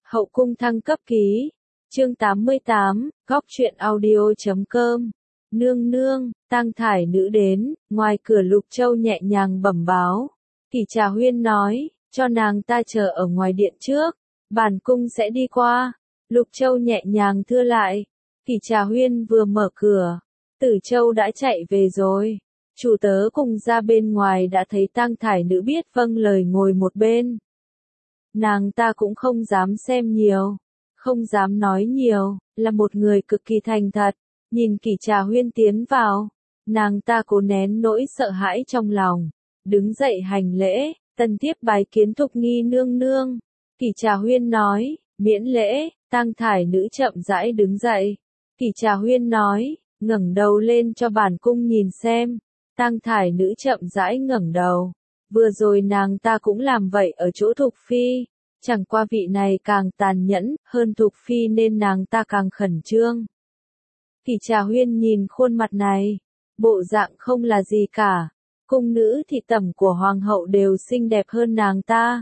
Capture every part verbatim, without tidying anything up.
Hậu cung thăng cấp ký. Chương tám mươi tám, góc truyện audio chấm com. Nương nương, tang thải nữ đến, ngoài cửa Lục Châu nhẹ nhàng bẩm báo. Kỷ Trà Huyên nói, cho nàng ta chờ ở ngoài điện trước, bản cung sẽ đi qua. Lục Châu nhẹ nhàng thưa lại. Kỷ Trà Huyên vừa mở cửa, Tử Châu đã chạy về rồi. Chủ tớ cùng ra bên ngoài đã thấy tang thải nữ biết vâng lời ngồi một bên. Nàng ta cũng không dám xem nhiều, không dám nói nhiều, là một người cực kỳ thành thật. Nhìn Kỷ Trà Huyên tiến vào, nàng ta cố nén nỗi sợ hãi trong lòng, đứng dậy hành lễ, tân tiếp bái kiến Thục Nghi nương nương. Kỷ Trà Huyên nói, miễn lễ. Tang thải nữ chậm rãi đứng dậy. Kỷ Trà Huyên nói, ngẩng đầu lên cho bản cung nhìn xem. Tang thải nữ chậm rãi ngẩng đầu. Vừa rồi nàng ta cũng làm vậy ở chỗ Thục Phi, chẳng qua vị này càng tàn nhẫn hơn Thục Phi nên nàng ta càng khẩn trương. Kỷ Trà Huyên nhìn khuôn mặt này, bộ dạng không là gì cả. Cung nữ thị tẩm của hoàng hậu đều xinh đẹp hơn nàng ta.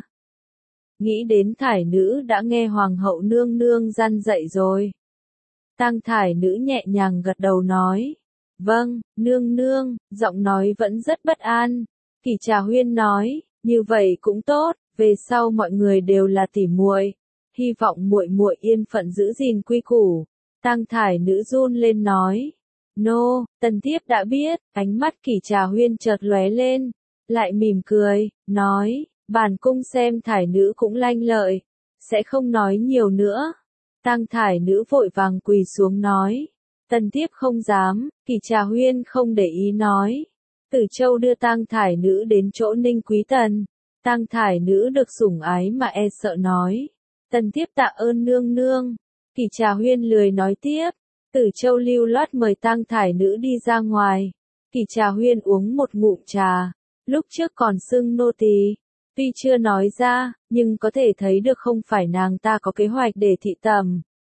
Nghĩ đến thải nữ đã nghe hoàng hậu nương nương răn dạy rồi. Tang thải nữ nhẹ nhàng gật đầu nói, vâng, nương nương, giọng nói vẫn rất bất an. Kỷ Trà Huyên nói, như vậy cũng tốt, về sau mọi người đều là tỉ muội, hy vọng muội muội yên phận giữ gìn quy củ. Tang thải nữ run lên nói, nô, no, tần thiếp đã biết. Ánh mắt Kỷ Trà Huyên chợt lóe lên, lại mỉm cười, nói, bản cung xem thải nữ cũng lanh lợi, sẽ không nói nhiều nữa. Tang thải nữ vội vàng quỳ xuống nói, tần thiếp không dám. Kỷ Trà Huyên không để ý nói. Tử Châu đưa tang thải nữ đến chỗ Ninh Quý Tần. Tang thải nữ được sủng ái mà e sợ nói, tần thiếp tạ ơn nương nương. Kỷ Trà Huyên lười nói tiếp. Tử Châu lưu loát mời tang thải nữ đi ra ngoài. Kỷ Trà Huyên uống một ngụm trà, lúc trước còn xưng nô tỳ, tuy chưa nói ra, nhưng có thể thấy được không phải nàng ta có kế hoạch để thị tẩm.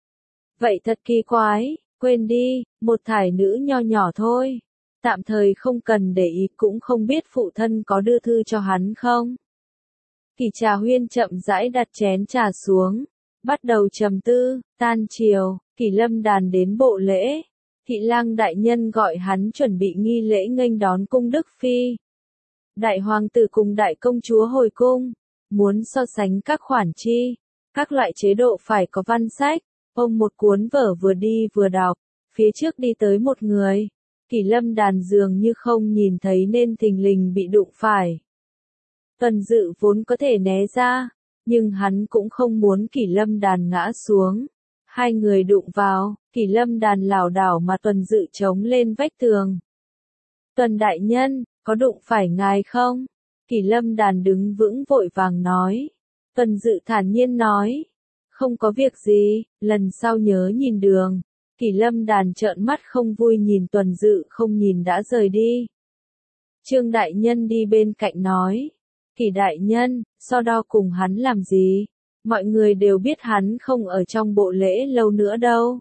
Vậy thật kỳ quái, quên đi, một thải nữ nho nhỏ thôi. Tạm thời không cần để ý, cũng không biết phụ thân có đưa thư cho hắn không. Kỷ Trà Huyên chậm rãi đặt chén trà xuống, bắt đầu trầm tư. Tan chiều, Kỷ Lâm Đàn đến bộ lễ. Thị lang đại nhân gọi hắn chuẩn bị nghi lễ nghênh đón cung đức phi. Đại hoàng tử cùng đại công chúa hồi cung, muốn so sánh các khoản chi, các loại chế độ phải có văn sách. Ông một cuốn vở vừa đi vừa đọc, phía trước đi tới một người. Kỷ Lâm Đàn dường như không nhìn thấy nên thình lình bị đụng phải. Tuần Dự vốn có thể né ra, nhưng hắn cũng không muốn Kỷ Lâm Đàn ngã xuống. Hai người đụng vào, Kỷ Lâm Đàn lảo đảo mà Tuần Dự chống lên vách tường. Tuần đại nhân, có đụng phải ngài không? Kỷ Lâm Đàn đứng vững vội vàng nói. Tuần Dự thản nhiên nói, không có việc gì, lần sau nhớ nhìn đường. Kỷ Lâm Đàn trợn mắt không vui nhìn Tuần Dự không nhìn đã rời đi. Trương đại nhân đi bên cạnh nói, Kỷ đại nhân, so đo cùng hắn làm gì? Mọi người đều biết hắn không ở trong bộ lễ lâu nữa đâu.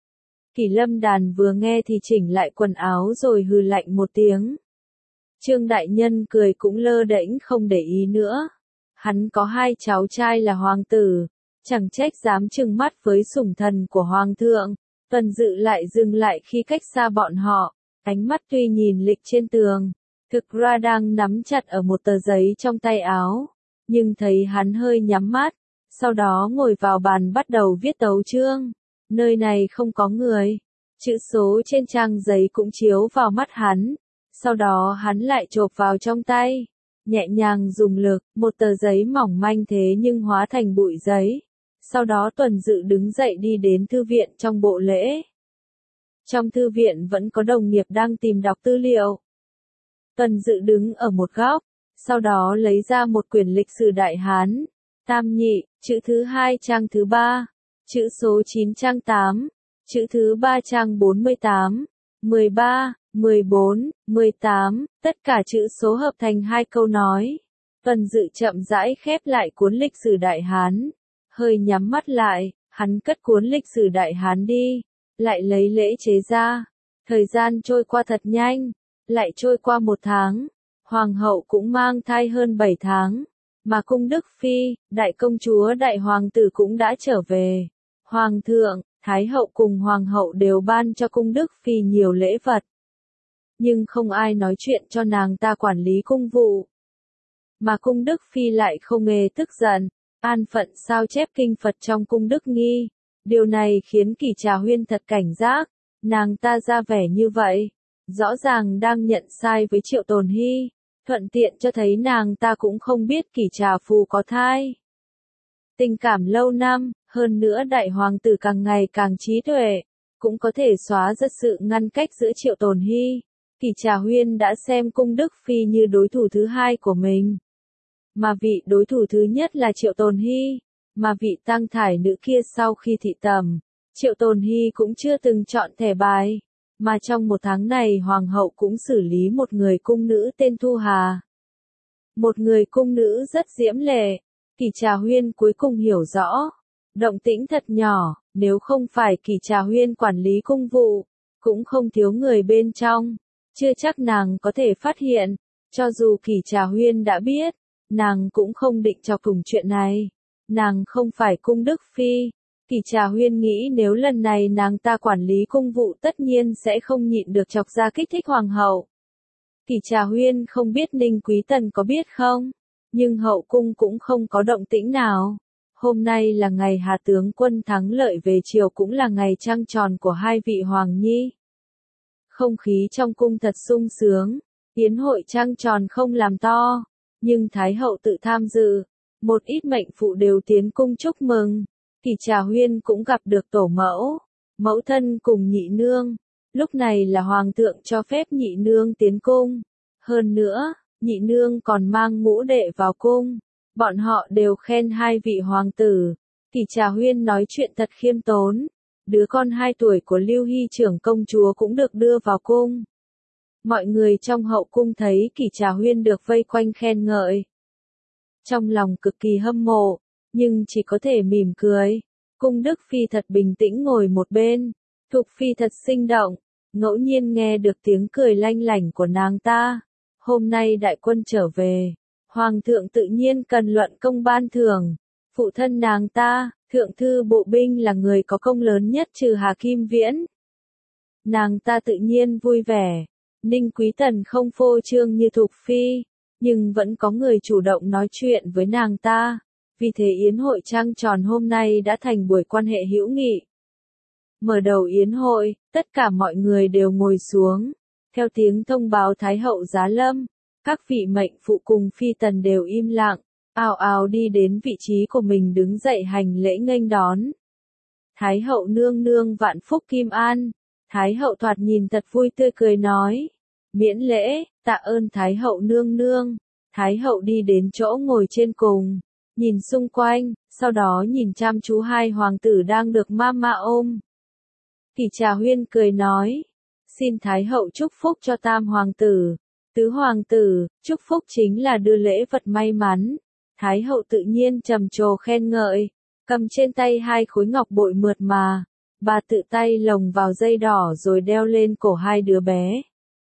Kỷ Lâm Đàn vừa nghe thì chỉnh lại quần áo rồi hừ lạnh một tiếng. Trương đại nhân cười cũng lơ đễnh không để ý nữa. Hắn có hai cháu trai là hoàng tử, chẳng trách dám trừng mắt với sủng thần của hoàng thượng. Tuần Dự lại dừng lại khi cách xa bọn họ, ánh mắt tuy nhìn lịch trên tường, thực ra đang nắm chặt ở một tờ giấy trong tay áo, nhưng thấy hắn hơi nhắm mắt, sau đó ngồi vào bàn bắt đầu viết tấu chương. Nơi này không có người, chữ số trên trang giấy cũng chiếu vào mắt hắn, sau đó hắn lại chộp vào trong tay, nhẹ nhàng dùng lực, một tờ giấy mỏng manh thế nhưng hóa thành bụi giấy. Sau đó Tuần Dự đứng dậy đi đến thư viện trong bộ lễ. Trong thư viện vẫn có đồng nghiệp đang tìm đọc tư liệu. Tuần Dự đứng ở một góc, sau đó lấy ra một quyển lịch sử Đại Hán, Tam Nhị, chữ thứ hai trang thứ ba, chữ số chín trang tám, chữ thứ ba trang bốn mươi tám, mười ba, mười bốn, mười tám, tất cả chữ số hợp thành hai câu nói. Tuần Dự chậm rãi khép lại cuốn lịch sử Đại Hán. Hơi nhắm mắt lại, hắn cất cuốn lịch sử Đại Hán đi, lại lấy lễ chế ra. Thời gian trôi qua thật nhanh, lại trôi qua một tháng. Hoàng hậu cũng mang thai hơn bảy tháng. Mà cung đức phi, đại công chúa đại hoàng tử cũng đã trở về. Hoàng thượng, thái hậu cùng hoàng hậu đều ban cho cung đức phi nhiều lễ vật. Nhưng không ai nói chuyện cho nàng ta quản lý cung vụ. Mà cung đức phi lại không hề tức giận, an phận sao chép kinh Phật trong cung đức nghi. Điều này khiến Kỷ Trà Huyên thật cảnh giác, nàng ta ra vẻ như vậy, rõ ràng đang nhận sai với Triệu Tồn Hy, thuận tiện cho thấy nàng ta cũng không biết Kỷ Trà Phù có thai. Tình cảm lâu năm, hơn nữa đại hoàng tử càng ngày càng trí tuệ, cũng có thể xóa rất sự ngăn cách giữa Triệu Tồn Hy. Kỷ Trà Huyên đã xem cung đức phi như đối thủ thứ hai của mình. Mà vị đối thủ thứ nhất là Triệu Tồn Hy, mà vị tang thải nữ kia sau khi thị tẩm, Triệu Tồn Hy cũng chưa từng chọn thẻ bài, mà trong một tháng này hoàng hậu cũng xử lý một người cung nữ tên Thu Hà. Một người cung nữ rất diễm lệ, Kỷ Trà Huyên cuối cùng hiểu rõ, động tĩnh thật nhỏ, nếu không phải Kỷ Trà Huyên quản lý cung vụ, cũng không thiếu người bên trong, chưa chắc nàng có thể phát hiện, cho dù Kỷ Trà Huyên đã biết, nàng cũng không định chọc thủng chuyện này. Nàng không phải cung đức phi. Kỷ Trà Huyên nghĩ nếu lần này nàng ta quản lý cung vụ tất nhiên sẽ không nhịn được chọc ra kích thích hoàng hậu. Kỷ Trà Huyên không biết Ninh Quý Tần có biết không, nhưng hậu cung cũng không có động tĩnh nào. Hôm nay là ngày Hà tướng quân thắng lợi về chiều, cũng là ngày trăng tròn của hai vị hoàng nhi. Không khí trong cung thật sung sướng, yến hội trăng tròn không làm to, nhưng Thái hậu tự tham dự. Một ít mệnh phụ đều tiến cung chúc mừng. Kỷ Trà Huyên cũng gặp được tổ mẫu, mẫu thân cùng nhị nương. Lúc này là hoàng thượng cho phép nhị nương tiến cung. Hơn nữa, nhị nương còn mang ngũ đệ vào cung. Bọn họ đều khen hai vị hoàng tử. Kỷ Trà Huyên nói chuyện thật khiêm tốn. Đứa con hai tuổi của Lưu Hy trưởng công chúa cũng được đưa vào cung. Mọi người trong hậu cung thấy Kỷ Trà Huyên được vây quanh khen ngợi, trong lòng cực kỳ hâm mộ, nhưng chỉ có thể mỉm cười. Cung đức phi thật bình tĩnh ngồi một bên, Thục phi thật sinh động, ngẫu nhiên nghe được tiếng cười lanh lảnh của nàng ta. Hôm nay đại quân trở về, hoàng thượng tự nhiên cần luận công ban thưởng. Phụ thân nàng ta, thượng thư bộ binh là người có công lớn nhất trừ Hà Kim Viễn. Nàng ta tự nhiên vui vẻ. Ninh Quý Tần không phô trương như Thục phi, nhưng vẫn có người chủ động nói chuyện với nàng ta, vì thế yến hội trăng tròn hôm nay đã thành buổi quan hệ hữu nghị. Mở đầu yến hội, tất cả mọi người đều ngồi xuống, theo tiếng thông báo Thái hậu giá lâm, các vị mệnh phụ cùng phi tần đều im lặng, ào ào đi đến vị trí của mình đứng dậy hành lễ nghênh đón. Thái hậu nương nương vạn phúc kim an. Thái hậu thoạt nhìn thật vui tươi cười nói, miễn lễ, tạ ơn Thái hậu nương nương. Thái hậu đi đến chỗ ngồi trên cùng, nhìn xung quanh, sau đó nhìn chăm chú hai hoàng tử đang được mama ôm. Kỷ Trà Huyên cười nói, xin Thái hậu chúc phúc cho tam hoàng tử, tứ hoàng tử, chúc phúc chính là đưa lễ vật may mắn. Thái hậu tự nhiên trầm trồ khen ngợi, cầm trên tay hai khối ngọc bội mượt mà. Bà tự tay lồng vào dây đỏ rồi đeo lên cổ hai đứa bé.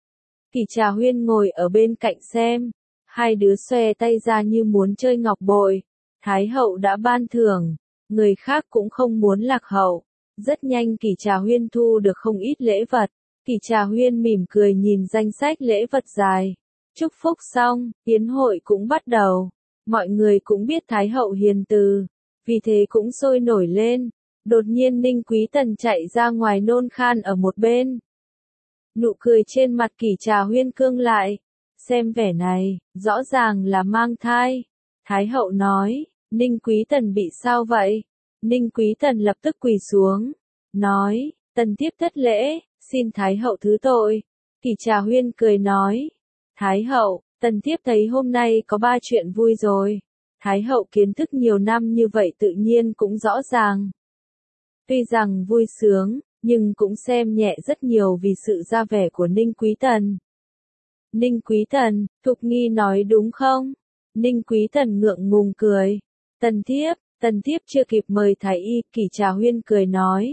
Kỷ Trà Huyên ngồi ở bên cạnh xem, hai đứa xòe tay ra như muốn chơi ngọc bội. Thái hậu đã ban thưởng, người khác cũng không muốn lạc hậu. Rất nhanh Kỷ Trà Huyên thu được không ít lễ vật. Kỷ Trà Huyên mỉm cười nhìn danh sách lễ vật dài. Chúc phúc xong, yến hội cũng bắt đầu. Mọi người cũng biết Thái hậu hiền từ, vì thế cũng sôi nổi lên. Đột nhiên Ninh Quý Tần chạy ra ngoài nôn khan ở một bên. Nụ cười trên mặt Kỷ Trà Huyên cương lại. Xem vẻ này, rõ ràng là mang thai. Thái hậu nói, Ninh Quý Tần bị sao vậy? Ninh Quý Tần lập tức quỳ xuống. Nói, Tần thiếp thất lễ, xin Thái hậu thứ tội. Kỷ Trà Huyên cười nói, Thái hậu, Tần thiếp thấy hôm nay có ba chuyện vui rồi. Thái hậu kiến thức nhiều năm như vậy tự nhiên cũng rõ ràng. Tuy rằng vui sướng, nhưng cũng xem nhẹ rất nhiều vì sự ra vẻ của Ninh Quý Tần. Ninh Quý Tần, Thục Nghi nói đúng không? Ninh Quý Tần ngượng ngùng cười. Tần thiếp, tần thiếp chưa kịp mời thái y, Kỷ Trà Huyên cười nói.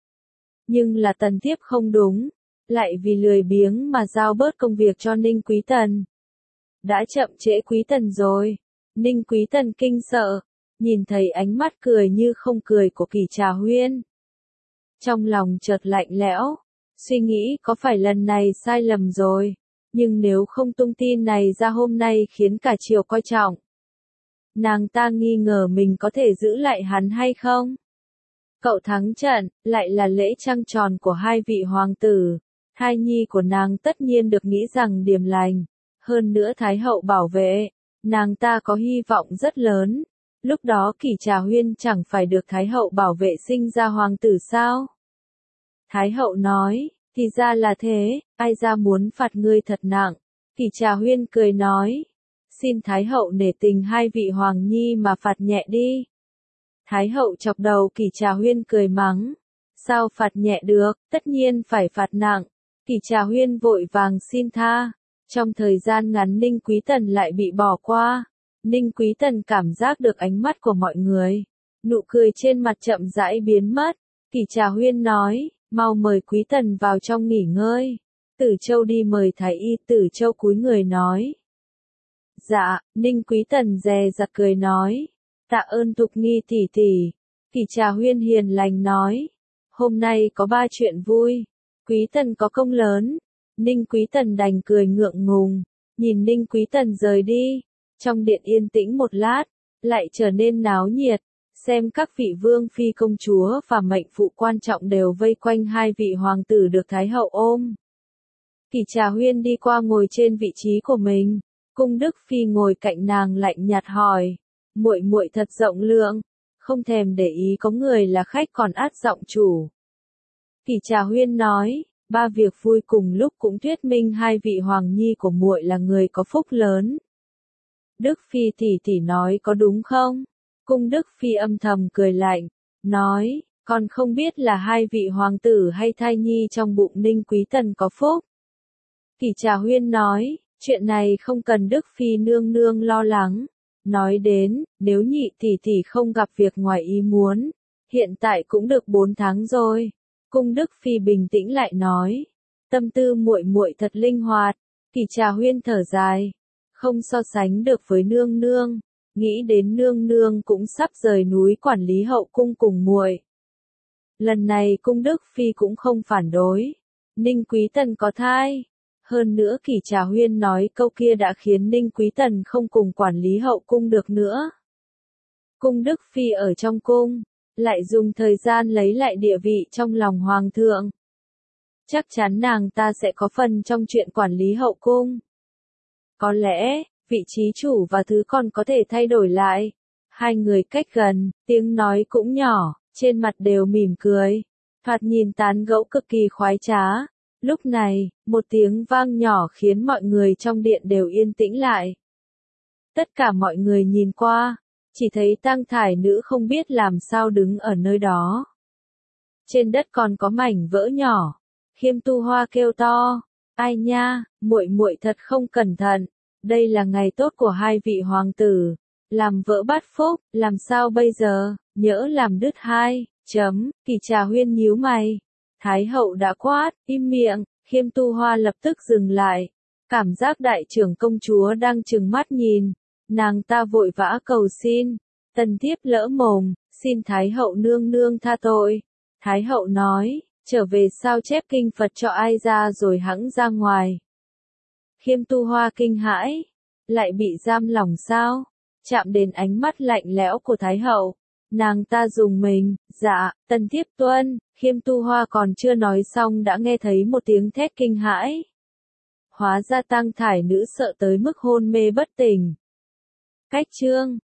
Nhưng là tần thiếp không đúng, lại vì lười biếng mà giao bớt công việc cho Ninh Quý Tần. Đã chậm trễ Quý Tần rồi. Ninh Quý Tần kinh sợ, nhìn thấy ánh mắt cười như không cười của Kỷ Trà Huyên. Trong lòng chợt lạnh lẽo, suy nghĩ có phải lần này sai lầm rồi, nhưng nếu không tung tin này ra hôm nay khiến cả triều coi trọng. Nàng ta nghi ngờ mình có thể giữ lại hắn hay không? Cậu thắng trận, lại là lễ trăng tròn của hai vị hoàng tử. Thai nhi của nàng tất nhiên được nghĩ rằng điềm lành. Hơn nữa Thái hậu bảo vệ, nàng ta có hy vọng rất lớn. Lúc đó Kỷ Trà Huyên chẳng phải được Thái hậu bảo vệ sinh ra hoàng tử sao? Thái hậu nói, thì ra là thế, ai ra muốn phạt ngươi thật nặng. Kỷ Trà Huyên cười nói, xin Thái hậu nể tình hai vị hoàng nhi mà phạt nhẹ đi. Thái hậu chọc đầu Kỷ Trà Huyên cười mắng, sao phạt nhẹ được, tất nhiên phải phạt nặng. Kỷ Trà Huyên vội vàng xin tha. Trong thời gian ngắn Ninh Quý Tần lại bị bỏ qua. Ninh Quý Tần cảm giác được ánh mắt của mọi người. Nụ cười trên mặt chậm rãi biến mất. Kỷ Trà Huyên nói, mau mời Quý Tần vào trong nghỉ ngơi. Tử Châu đi mời Thái y. Tử Châu cúi người nói. Dạ, Ninh Quý Tần dè dặt cười nói. Tạ ơn Thục Nghi tỷ tỷ. Kỷ Trà Huyên hiền lành nói. Hôm nay có ba chuyện vui. Quý Tần có công lớn. Ninh Quý Tần đành cười ngượng ngùng. Nhìn Ninh Quý Tần rời đi. Trong điện yên tĩnh một lát. Lại trở nên náo nhiệt. Xem các vị vương phi công chúa và mệnh phụ quan trọng đều vây quanh hai vị hoàng tử được Thái hậu ôm. Kỷ Trà Huyên đi qua ngồi trên vị trí của mình. Cung Đức Phi ngồi cạnh nàng lạnh nhạt hỏi. Muội muội thật rộng lượng. Không thèm để ý có người là khách còn át giọng chủ. Kỷ Trà Huyên nói. Ba việc vui cùng lúc cũng thuyết minh hai vị hoàng nhi của muội là người có phúc lớn. Đức Phi tỷ tỷ nói có đúng không? Cung Đức Phi âm thầm cười lạnh, nói, còn không biết là hai vị hoàng tử hay thai nhi trong bụng Ninh Quý Tần có phúc. Kỷ Trà Huyên nói, chuyện này không cần Đức Phi nương nương lo lắng. Nói đến, nếu nhị tỷ tỷ không gặp việc ngoài ý muốn, hiện tại cũng được bốn tháng rồi. Cung Đức Phi bình tĩnh lại nói, tâm tư muội muội thật linh hoạt. Kỷ Trà Huyên thở dài, không so sánh được với nương nương, nghĩ đến nương nương cũng sắp rời núi quản lý hậu cung cùng muội. Lần này Cung Đức Phi cũng không phản đối, Ninh Quý Tần có thai. Hơn nữa Kỷ Trà Huyên nói câu kia đã khiến Ninh Quý Tần không cùng quản lý hậu cung được nữa. Cung Đức Phi ở trong cung, lại dùng thời gian lấy lại địa vị trong lòng hoàng thượng. Chắc chắn nàng ta sẽ có phần trong chuyện quản lý hậu cung. Có lẽ, vị trí chủ và thứ con có thể thay đổi lại. Hai người cách gần, tiếng nói cũng nhỏ, trên mặt đều mỉm cười. Thoạt nhìn tán gẫu cực kỳ khoái trá. Lúc này, một tiếng vang nhỏ khiến mọi người trong điện đều yên tĩnh lại. Tất cả mọi người nhìn qua, chỉ thấy tang thải nữ không biết làm sao đứng ở nơi đó. Trên đất còn có mảnh vỡ nhỏ. Khiêm Tu Hoa kêu to, ai nha, muội muội thật không cẩn thận. Đây là ngày tốt của hai vị hoàng tử, làm vỡ bát phúc, làm sao bây giờ, nhỡ làm đứt hai, chấm, Kỷ Trà Huyên nhíu mày. Thái hậu đã quát, im miệng, Khiêm Tu Hoa lập tức dừng lại. Cảm giác đại trưởng công chúa đang trừng mắt nhìn, nàng ta vội vã cầu xin, tần thiếp lỡ mồm, xin Thái hậu nương nương tha tội. Thái hậu nói, trở về sao chép kinh Phật cho ai ra rồi hẵng ra ngoài. Khiêm Tu Hoa kinh hãi, lại bị giam lỏng sao? Chạm đến ánh mắt lạnh lẽo của Thái hậu, nàng ta dùng mình, dạ, tần thiếp tuân. Khiêm Tu Hoa còn chưa nói xong đã nghe thấy một tiếng thét kinh hãi. Hóa ra tang thải nữ sợ tới mức hôn mê bất tỉnh. Cách chương